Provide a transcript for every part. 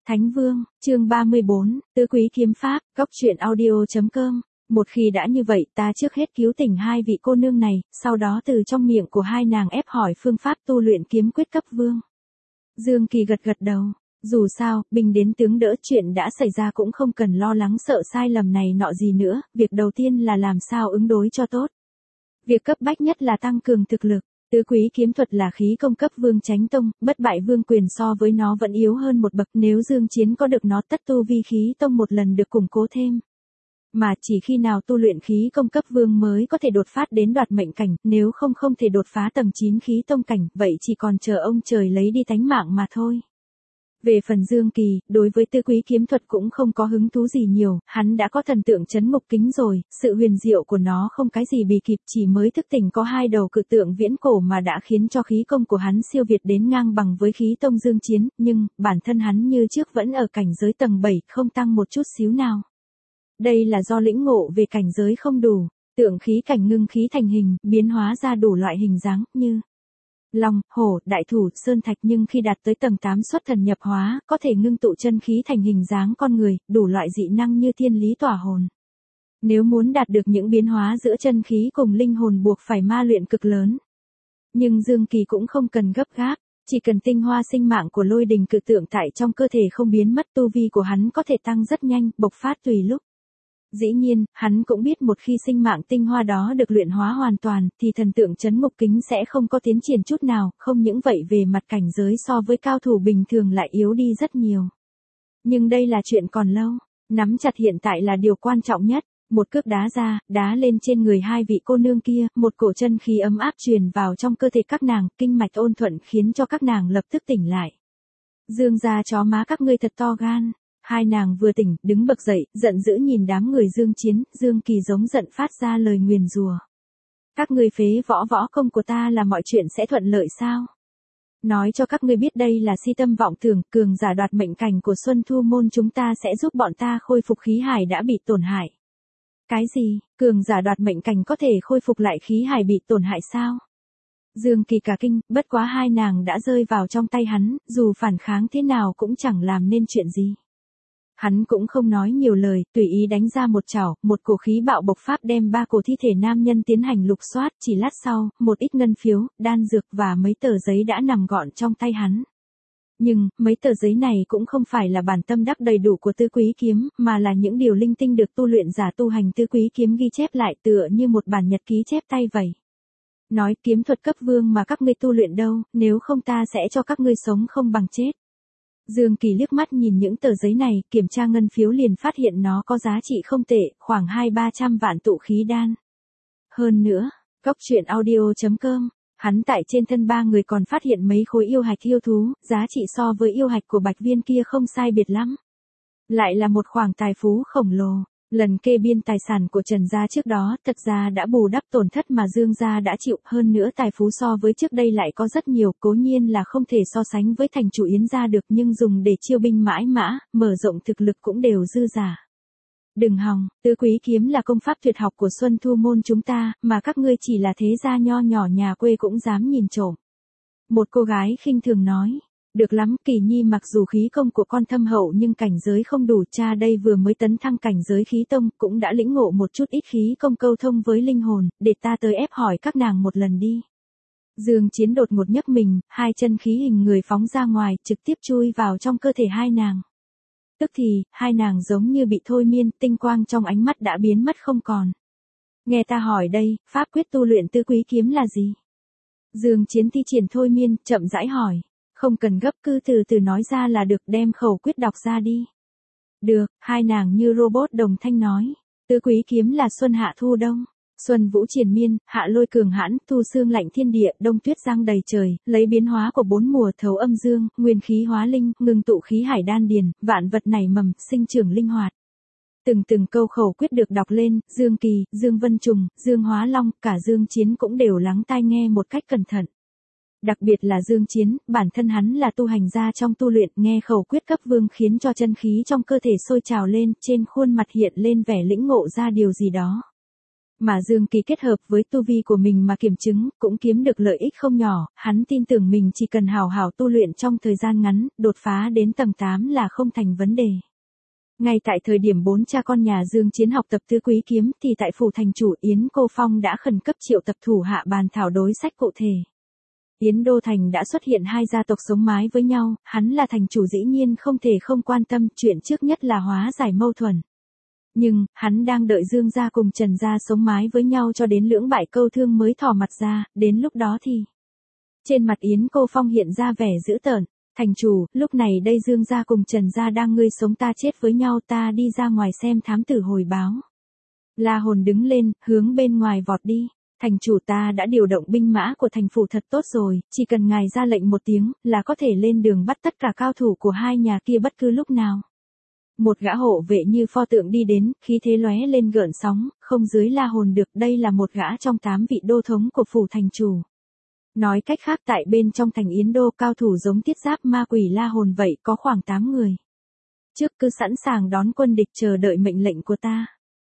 Thánh Vương, chương 34, Tứ Quý Kiếm Pháp, Góc Truyện Audio.com. Một khi đã như vậy ta trước hết cứu tỉnh hai vị cô nương này, sau đó từ trong miệng của hai nàng ép hỏi phương pháp tu luyện kiếm quyết cấp vương. Dương Kỳ gật gật đầu. Dù sao, binh đến tướng đỡ, chuyện đã xảy ra cũng không cần lo lắng sợ sai lầm này nọ gì nữa, việc đầu tiên là làm sao ứng đối cho tốt. Việc cấp bách nhất là tăng cường thực lực. Tứ quý kiếm thuật là khí công cấp vương chánh tông, bất bại vương quyền so với nó vẫn yếu hơn một bậc, nếu Dương Chiến có được nó tất tu vi khí tông một lần được củng cố thêm. Mà chỉ khi nào tu luyện khí công cấp vương mới có thể đột phát đến đoạt mệnh cảnh, nếu không thể đột phá tầng 9 khí tông cảnh, vậy chỉ còn chờ ông trời lấy đi tánh mạng mà thôi. Về phần Dương Kỳ, đối với tứ quý kiếm thuật cũng không có hứng thú gì nhiều, hắn đã có thần tượng chấn ngục kính rồi, sự huyền diệu của nó không cái gì bì kịp, chỉ mới thức tỉnh có hai đầu cự tượng viễn cổ mà đã khiến cho khí công của hắn siêu việt đến ngang bằng với khí tông Dương Chiến, nhưng, bản thân hắn như trước vẫn ở cảnh giới tầng 7, không tăng một chút xíu nào. Đây là do lĩnh ngộ về cảnh giới không đủ, tượng khí cảnh ngưng khí thành hình, biến hóa ra đủ loại hình dáng, như long, hổ, đại thủ, sơn thạch, nhưng khi đạt tới tầng 8 xuất thần nhập hóa, có thể ngưng tụ chân khí thành hình dáng con người, đủ loại dị năng như thiên lý tỏa hồn. Nếu muốn đạt được những biến hóa giữa chân khí cùng linh hồn buộc phải ma luyện cực lớn. Nhưng Dương Kỳ cũng không cần gấp gáp, chỉ cần tinh hoa sinh mạng của lôi đình cự tượng tại trong cơ thể không biến mất, tu vi của hắn có thể tăng rất nhanh, bộc phát tùy lúc. Dĩ nhiên, hắn cũng biết một khi sinh mạng tinh hoa đó được luyện hóa hoàn toàn, thì thần tượng chấn ngục kính sẽ không có tiến triển chút nào, không những vậy về mặt cảnh giới so với cao thủ bình thường lại yếu đi rất nhiều. Nhưng đây là chuyện còn lâu, nắm chặt hiện tại là điều quan trọng nhất. Một cước đá ra, đá lên trên người hai vị cô nương kia, một cổ chân khí ấm áp truyền vào trong cơ thể các nàng, kinh mạch ôn thuận khiến cho các nàng lập tức tỉnh lại. Dương gia chó má các ngươi thật to gan. Hai nàng vừa tỉnh, đứng bật dậy, giận dữ nhìn đám người Dương Chiến, Dương Kỳ giống giận phát ra lời nguyền rủa. Các ngươi phế võ công của ta là mọi chuyện sẽ thuận lợi sao? Nói cho các ngươi biết đây là si tâm vọng tưởng, cường giả đoạt mệnh cảnh của Xuân Thu môn chúng ta sẽ giúp bọn ta khôi phục khí hải đã bị tổn hại. Cái gì, cường giả đoạt mệnh cảnh có thể khôi phục lại khí hải bị tổn hại sao? Dương Kỳ cả kinh, bất quá hai nàng đã rơi vào trong tay hắn, dù phản kháng thế nào cũng chẳng làm nên chuyện gì. Hắn cũng không nói nhiều lời, tùy ý đánh ra một chảo, một cổ khí bạo bộc phát đem ba cổ thi thể nam nhân tiến hành lục soát, chỉ lát sau, một ít ngân phiếu, đan dược và mấy tờ giấy đã nằm gọn trong tay hắn. Nhưng, mấy tờ giấy này cũng không phải là bản tâm đắc đầy đủ của tứ quý kiếm, mà là những điều linh tinh được tu luyện giả tu hành tứ quý kiếm ghi chép lại tựa như một bản nhật ký chép tay vậy. Nói kiếm thuật cấp vương mà các ngươi tu luyện đâu, nếu không ta sẽ cho các ngươi sống không bằng chết. Dương Kỳ liếc mắt nhìn những tờ giấy này, kiểm tra ngân phiếu liền phát hiện nó có giá trị không tệ, khoảng 200-300 vạn tụ khí đan. Hơn nữa, Góc Truyện Audio.com, hắn tại trên thân ba người còn phát hiện mấy khối yêu hạch yêu thú, giá trị so với yêu hạch của Bạch Viên kia không sai biệt lắm. Lại là một khoản tài phú khổng lồ. Lần kê biên tài sản của Trần gia trước đó, thật ra đã bù đắp tổn thất mà Dương gia đã chịu, hơn nữa tài phú so với trước đây lại có rất nhiều, cố nhiên là không thể so sánh với thành chủ Yến gia được, nhưng dùng để chiêu binh mãi mã, mở rộng thực lực cũng đều dư giả. Đừng hòng, tứ quý kiếm là công pháp tuyệt học của Xuân Thu môn chúng ta, mà các ngươi chỉ là thế gia nho nhỏ nhà quê cũng dám nhìn trộm. Một cô gái khinh thường nói. Được lắm, Kỳ Nhi mặc dù khí công của con thâm hậu nhưng cảnh giới không đủ, cha đây vừa mới tấn thăng cảnh giới khí tông, cũng đã lĩnh ngộ một chút ít khí công câu thông với linh hồn, để ta tới ép hỏi các nàng một lần đi. Dương Chiến đột ngột nhấc mình, hai chân khí hình người phóng ra ngoài, trực tiếp chui vào trong cơ thể hai nàng. Tức thì, hai nàng giống như bị thôi miên, tinh quang trong ánh mắt đã biến mất không còn. Nghe ta hỏi đây, pháp quyết tu luyện tứ quý kiếm là gì? Dương Chiến thi triển thôi miên, chậm rãi hỏi. Không cần gấp, cứ từ từ nói ra là được, đem khẩu quyết đọc ra đi. Được, hai nàng như robot đồng thanh nói. Tứ quý kiếm là xuân hạ thu đông. Xuân vũ triền miên, hạ lôi cường hãn, thu sương lạnh thiên địa, đông tuyết giăng đầy trời, lấy biến hóa của bốn mùa thấu âm dương, nguyên khí hóa linh, ngừng tụ khí hải đan điền, vạn vật nảy mầm, sinh trưởng linh hoạt. Từng câu khẩu quyết được đọc lên, Dương Kỳ, Dương Vân Trùng, Dương Hóa Long, cả Dương Chiến cũng đều lắng tai nghe một cách cẩn thận. Đặc biệt là Dương Chiến, bản thân hắn là tu hành gia trong tu luyện, nghe khẩu quyết cấp vương khiến cho chân khí trong cơ thể sôi trào lên, trên khuôn mặt hiện lên vẻ lĩnh ngộ ra điều gì đó. Mà Dương Kỳ kết hợp với tu vi của mình mà kiểm chứng, cũng kiếm được lợi ích không nhỏ, hắn tin tưởng mình chỉ cần hào hảo tu luyện trong thời gian ngắn, đột phá đến tầng 8 là không thành vấn đề. Ngay tại thời điểm 4 cha con nhà Dương Chiến học tập tứ quý kiếm thì tại phủ thành chủ Yến Cô Phong đã khẩn cấp triệu tập thủ hạ bàn thảo đối sách cụ thể. Yến Đô Thành đã xuất hiện hai gia tộc sống mái với nhau, hắn là thành chủ dĩ nhiên không thể không quan tâm, chuyện trước nhất là hóa giải mâu thuẫn. Nhưng, hắn đang đợi Dương gia cùng Trần gia sống mái với nhau cho đến lưỡng bại câu thương mới thò mặt ra, đến lúc đó thì... Trên mặt Yến Cô Phong hiện ra vẻ dữ tợn, thành chủ, lúc này đây Dương gia cùng Trần gia đang ngươi sống ta chết với nhau, ta đi ra ngoài xem thám tử hồi báo. La Hồn đứng lên, hướng bên ngoài vọt đi. Thành chủ, ta đã điều động binh mã của thành phủ thật tốt rồi, chỉ cần ngài ra lệnh một tiếng, là có thể lên đường bắt tất cả cao thủ của hai nhà kia bất cứ lúc nào. Một gã hộ vệ như pho tượng đi đến, khí thế lóe lên gợn sóng, không dưới La Hồn được, đây là một gã trong 8 vị đô thống của phủ thành chủ. Nói cách khác, tại bên trong thành Yến Đô, cao thủ giống Tiết Giáp Ma Quỷ La Hồn vậy có khoảng 8 người. Trước cứ sẵn sàng đón quân địch, chờ đợi mệnh lệnh của ta.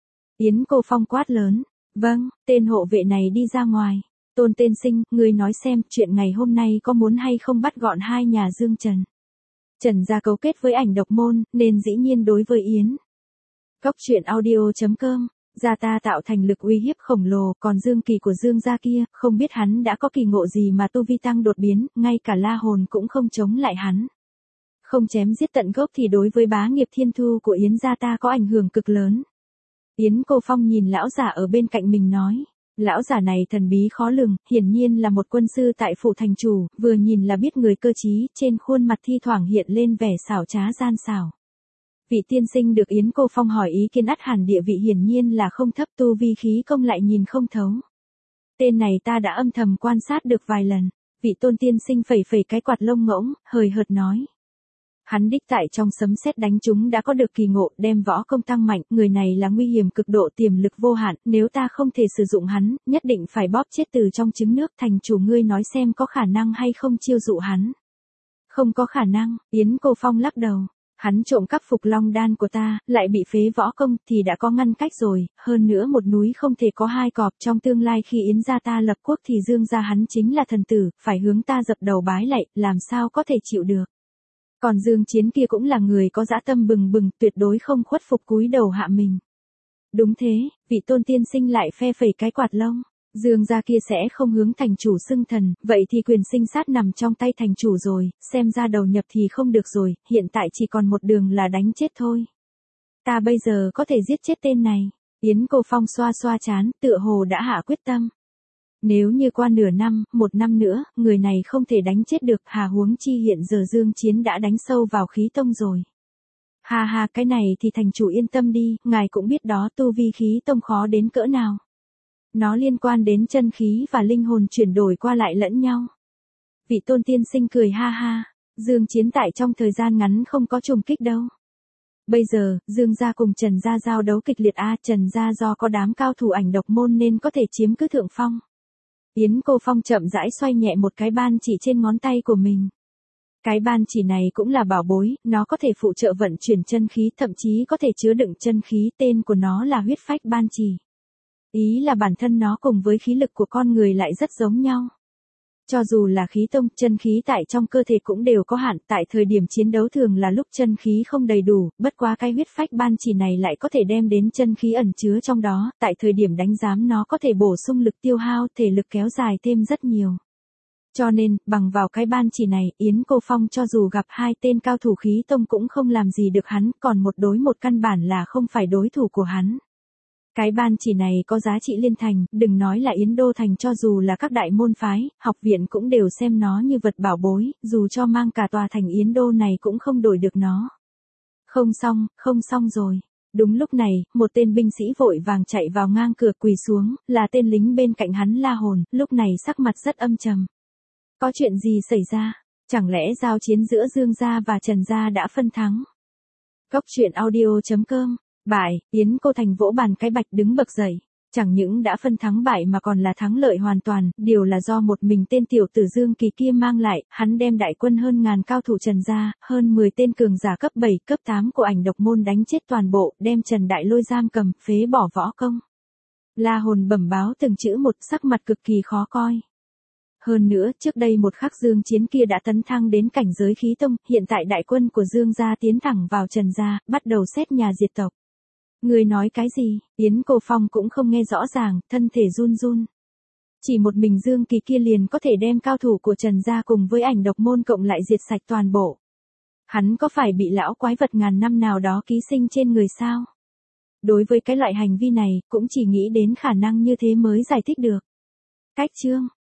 Yến Cô Phong quát lớn. Vâng, tên hộ vệ này đi ra ngoài. Tôn tiên sinh, ngươi nói xem, chuyện ngày hôm nay có muốn hay không bắt gọn hai nhà Dương Trần. Trần gia cấu kết với Ảnh Độc Môn, nên dĩ nhiên đối với Yến. Cốc truyện audio.com, gia ta tạo thành lực uy hiếp khổng lồ, còn Dương Kỳ của Dương gia kia, không biết hắn đã có kỳ ngộ gì mà tu vi tăng đột biến, ngay cả La Hồn cũng không chống lại hắn. Không chém giết tận gốc thì đối với bá nghiệp thiên thu của Yến gia ta có ảnh hưởng cực lớn. Yến Cô Phong nhìn lão giả ở bên cạnh mình nói. Lão giả này thần bí khó lường, hiển nhiên là một quân sư tại phủ thành chủ, vừa nhìn là biết người cơ trí, trên khuôn mặt thi thoảng hiện lên vẻ xảo trá gian xảo. Vị tiên sinh được Yến Cô Phong hỏi ý kiến ắt hẳn địa vị hiển nhiên là không thấp, tu vi khí công lại nhìn không thấu. Tên này ta đã âm thầm quan sát được vài lần. Vị tôn tiên sinh phẩy phẩy cái quạt lông ngỗng, hời hợt nói. Hắn đích tại trong sấm sét đánh chúng đã có được kỳ ngộ, đem võ công tăng mạnh, người này là nguy hiểm cực độ, tiềm lực vô hạn, nếu ta không thể sử dụng hắn, nhất định phải bóp chết từ trong trứng nước. Thành chủ, ngươi nói xem có khả năng hay không chiêu dụ hắn. Không có khả năng, Yến Cô Phong lắc đầu. Hắn trộm cắp Phục Long đan của ta, lại bị phế võ công thì đã có ngăn cách rồi, hơn nữa một núi không thể có hai cọp, trong tương lai khi Yến gia ta lập quốc thì Dương gia hắn chính là thần tử, phải hướng ta dập đầu bái lạy, làm sao có thể chịu được. Còn Dương Chiến kia cũng là người có dã tâm bừng bừng, tuyệt đối không khuất phục cúi đầu hạ mình. Đúng thế, vị tôn tiên sinh lại phe phẩy cái quạt lông. Dương gia kia sẽ không hướng thành chủ xưng thần, vậy thì quyền sinh sát nằm trong tay thành chủ rồi, xem ra đầu nhập thì không được rồi, hiện tại chỉ còn một đường là đánh chết thôi. Ta bây giờ có thể giết chết tên này. Yến Cô Phong xoa xoa trán, tựa hồ đã hạ quyết tâm. Nếu như qua nửa năm, một năm nữa, người này không thể đánh chết được, hà huống chi hiện giờ Dương Chiến đã đánh sâu vào khí tông rồi. Ha ha, cái này thì thành chủ yên tâm đi, ngài cũng biết đó, tu vi khí tông khó đến cỡ nào. Nó liên quan đến chân khí và linh hồn chuyển đổi qua lại lẫn nhau. Vị tôn tiên sinh cười ha ha, Dương Chiến tại trong thời gian ngắn không có trùng kích đâu. Bây giờ, Dương gia cùng Trần gia giao đấu kịch liệt Trần gia do có đám cao thủ Ảnh Độc Môn nên có thể chiếm cứ thượng phong. Yến Cô Phong chậm rãi xoay nhẹ một cái ban chỉ trên ngón tay của mình. Cái ban chỉ này cũng là bảo bối, nó có thể phụ trợ vận chuyển chân khí, thậm chí có thể chứa đựng chân khí, tên của nó là huyết phách ban chỉ. Ý là bản thân nó cùng với khí lực của con người lại rất giống nhau. Cho dù là khí tông, chân khí tại trong cơ thể cũng đều có hạn, tại thời điểm chiến đấu thường là lúc chân khí không đầy đủ, bất quá cái huyết phách ban chỉ này lại có thể đem đến chân khí ẩn chứa trong đó, tại thời điểm đánh giám nó có thể bổ sung lực tiêu hao, thể lực kéo dài thêm rất nhiều. Cho nên, bằng vào cái ban chỉ này, Yến Cô Phong cho dù gặp hai tên cao thủ khí tông cũng không làm gì được hắn, còn một đối một căn bản là không phải đối thủ của hắn. Cái ban chỉ này có giá trị liên thành, đừng nói là Yến Đô Thành, cho dù là các đại môn phái, học viện cũng đều xem nó như vật bảo bối, dù cho mang cả tòa thành Yến Đô này cũng không đổi được nó. Không xong rồi. Đúng lúc này, một tên binh sĩ vội vàng chạy vào ngang cửa quỳ xuống, là tên lính bên cạnh hắn La Hồn, lúc này sắc mặt rất âm trầm. Có chuyện gì xảy ra? Chẳng lẽ giao chiến giữa Dương gia và Trần gia đã phân thắng? Cốc truyện audio.com. Bại, Yến Cô Thành vỗ bàn cái bạch đứng bật dậy. Chẳng những đã phân thắng bại mà còn là thắng lợi hoàn toàn, điều là do một mình tên tiểu tử Dương Kỳ kia mang lại, hắn đem đại quân hơn ngàn cao thủ Trần gia, hơn 10 tên cường giả cấp 7, cấp 8 của Ảnh Độc Môn đánh chết toàn bộ, đem Trần Đại Lôi giam cầm, phế bỏ võ công. La Hồn bẩm báo từng chữ một, sắc mặt cực kỳ khó coi. Hơn nữa, trước đây một khắc Dương Chiến kia đã tấn thăng đến cảnh giới khí tông, hiện tại đại quân của Dương gia tiến thẳng vào Trần gia, bắt đầu xét nhà diệt tộc. Người nói cái gì? Yến Cô Phong cũng không nghe rõ ràng, thân thể run run. Chỉ một mình Dương Kỳ kia liền có thể đem cao thủ của Trần gia cùng với Ảnh Độc môn cộng lại diệt sạch toàn bộ. Hắn có phải bị lão quái vật ngàn năm nào đó ký sinh trên người sao? Đối với cái loại hành vi này, cũng chỉ nghĩ đến khả năng như thế mới giải thích được. Cách chương